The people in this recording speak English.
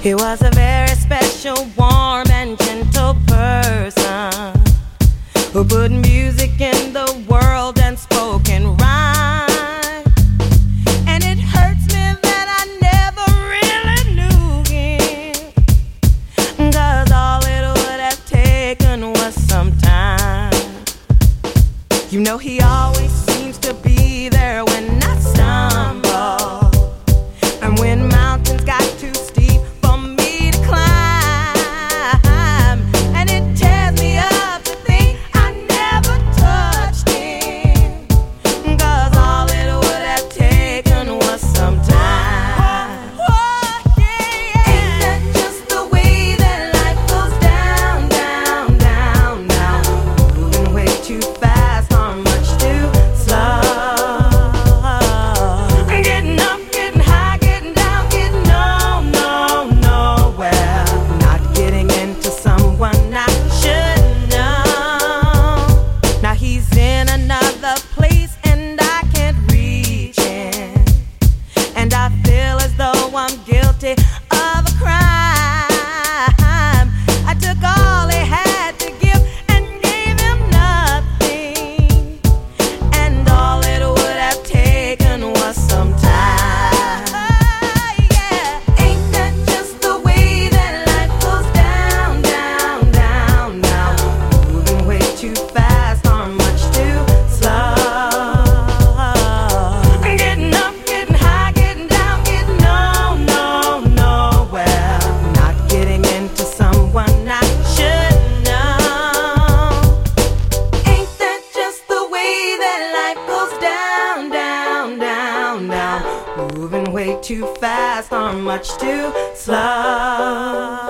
He was a very special, warm and gentle person who put music in the world and spoke in rhyme. And it hurts me that I never really knew him, 'cause all it would have taken was some time. You know he always seems to be there when I stumble, and when mountains got too steep for me to climb. And it tears me up to think I never touched him, 'cause all it would have taken was some time. Oh, yeah. Ain't that just the way that life goes down, down, down, down, moving way too fast or much too slow? Getting up, getting high, getting down, getting nowhere. Not getting into someone I should know. Now he's in another place and I can't reach him, and I feel as though I'm guilty of a crime. I took all he had to give and gave him nothing, and all it would have taken was some time. Yeah. Ain't that just the way that life goes down, down, down, down, moving way too fast or much too slow? Getting up, getting high, getting down, getting nowhere. Not getting into someone I should know. Ain't that just the way that life goes down, down, down, down, moving way too fast or much too slow?